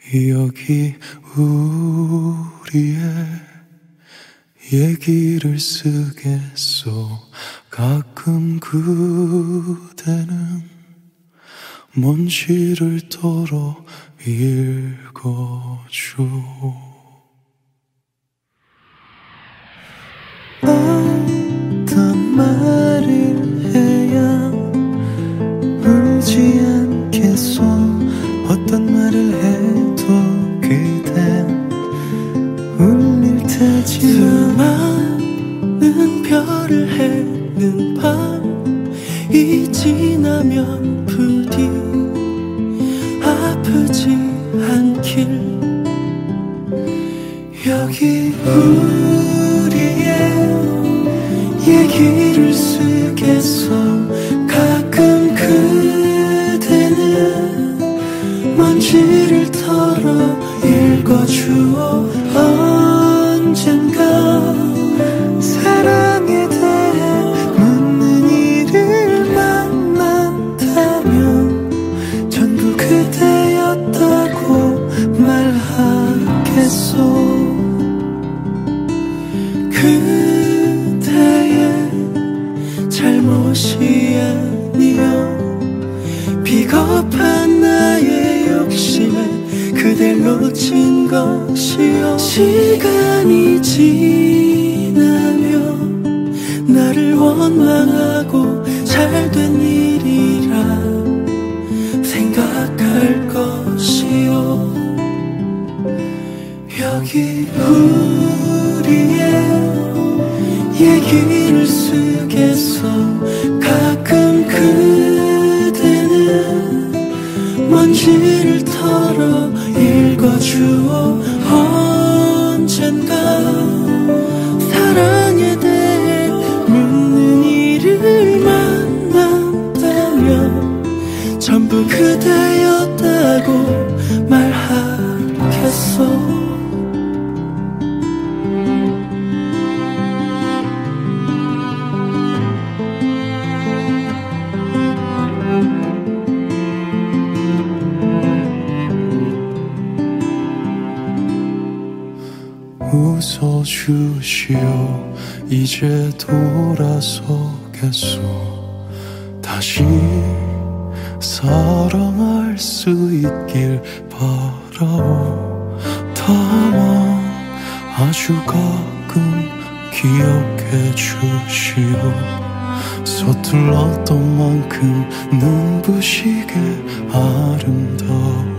여기 우리의 얘기를 쓰겠소. 가끔 그대는 먼지를 털어 읽어줘. 어떤 말을 해야 울지 않겠소. 어떤 말을 해도 그댄 울릴 테지만 수많은 별을 해는 밤이 지나면 부디 아프지 않길. 여기 우리의 얘기를 쓰겠소. 가끔 그대는 먼지를 털어 읽어주어. 언젠가 사랑에 대해 묻는 이를 만난다면 전부 그대였다고 말하겠소. 그대의 잘못이 아니요 비겁한 나의 욕심에 그댈 놓친 것이요. 시간이 지나면 나를 원망하고 잘된 일이라 생각할 것이요. 여기 우리의 얘기를 쓰겠소. 가끔 그대는 먼지를 털어 읽어주어. 언젠가 사랑에 대해 묻는 이를 만난다면 전부 그대였다고 말하겠소. 웃어주시오. 이제 돌아서겠소. 다시 사랑할 수 있길 바라오. 다만 아주 가끔 기억해 주시오. 서툴렀던 만큼 눈부시게 아름다워.